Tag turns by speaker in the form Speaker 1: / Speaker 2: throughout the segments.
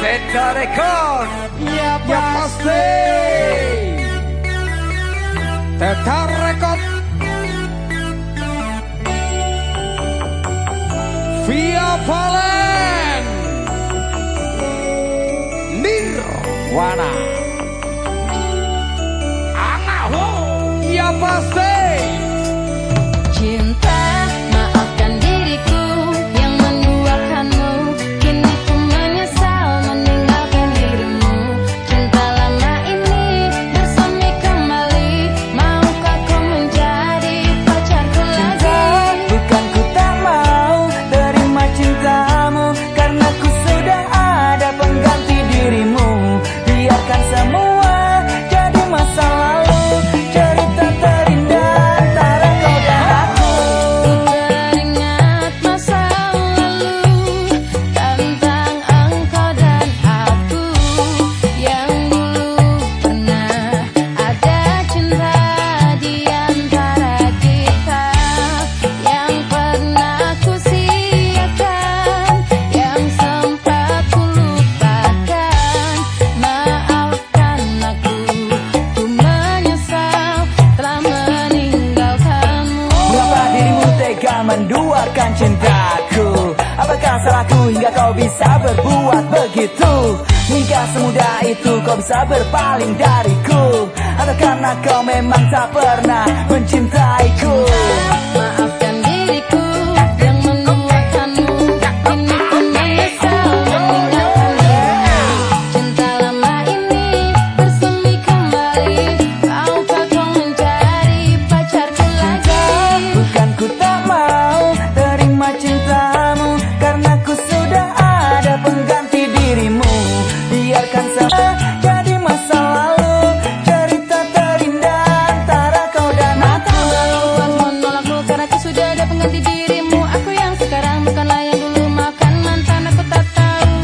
Speaker 1: Teta Record. Ya pasti. Teta Record. Via Valen. Nirwana. Angaho. Ya pasti.
Speaker 2: Menduakan cintaku, apakah salahku hingga kau bisa berbuat begitu? Hingga semudah itu kau bisa berpaling dariku, atau karena kau memang tak pernah mencintaiku?
Speaker 3: Maafkan diriku yang menduakanmu, kini ku menyesal meninggalkanmu. Cinta lama ini bersemi kembali, maukah kau menjadi pacarku lagi?
Speaker 2: Bukan ku tak mau terima cintamu, karena ku sudah ada pengganti dirimu. Biarkan saja jadi masa lalu, cerita terindah antara kau dan aku.
Speaker 3: Buat menolakmu karena ku sudah ada pengganti dirimu. Aku yang sekarang bukanlah yang dulu, makan mantan aku tak tahu.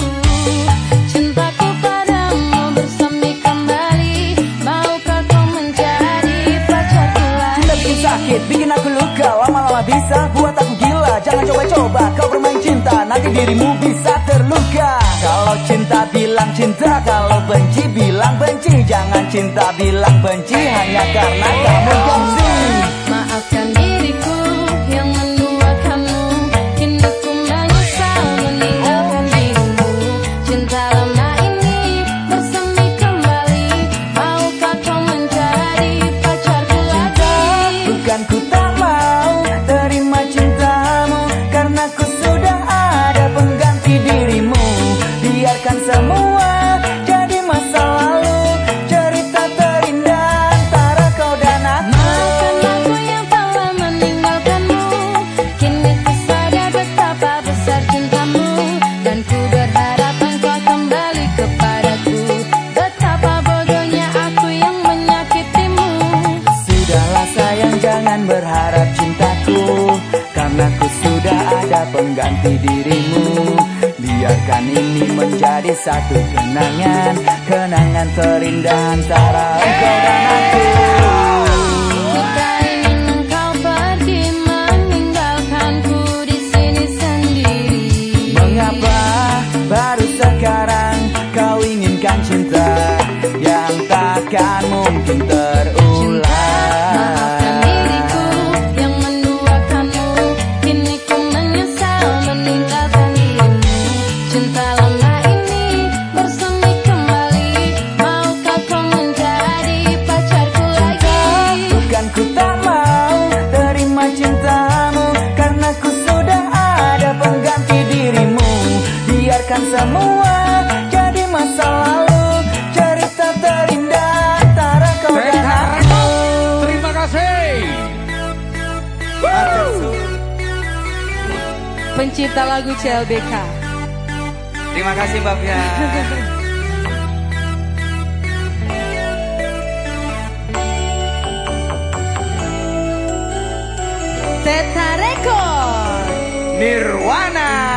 Speaker 3: Cintaku padamu bersemi kembali, maukah kau menjadi pacarku lagi?
Speaker 2: Cinta bikin sakit, bikin aku luka, lama-lama bisa buat aku gila. Jangan coba-coba kau bermain cinta, nanti dirimu bisa terluka. Kalau cinta bilang cinta, kalau benci bilang benci. Jangan cinta bilang benci hanya karena kamu gengsi.
Speaker 3: Maafkan diriku yang menduakanmu, kini ku menyesal meninggalkan dirimu. Cinta lama ini bersemi kembali, maukah kau menjadi pacarku lagi?
Speaker 2: Bukan ku tak mau terima cintamu, karena ku sudah ada pengganti dirimu. Biarkan semua jadi masa lalu, cerita terindah antara kau dan aku.
Speaker 3: Maafkan aku yang telah meninggalkanmu, kini ku sadar betapa besar cintamu, dan ku berharap engkau kembali kepadaku. Betapa bodohnya aku yang menyakitimu.
Speaker 2: Sudahlah sayang, jangan berharap cintaku, karena ku sudah ada pengganti dirimu. Biarkan ini menjadi satu kenangan, kenangan terindah antara engkau dan aku.
Speaker 3: Ku tak ingin engkau pergi meninggalkanku di sini sendiri.
Speaker 2: Mengapa baru sekarang kau inginkan cinta yang takkan mungkin terulang?
Speaker 3: Maafkan diriku yang menduakanmu, kini ku menyesal meninggalkan dirimu. Cinta lama ini bersemi kembali, maukah kau menjadi pacarku lagi?
Speaker 2: Bukan ku tak mau terima cintamu, karena ku sudah ada pengganti dirimu. Biarkan semua jadi masa lalu, cerita terindah antara kau dan aku.
Speaker 1: Terima kasih.
Speaker 4: Pencipta lagu CLBK.
Speaker 2: Terima kasih Mbak Fia.
Speaker 4: Teta Record.
Speaker 1: Nirwana.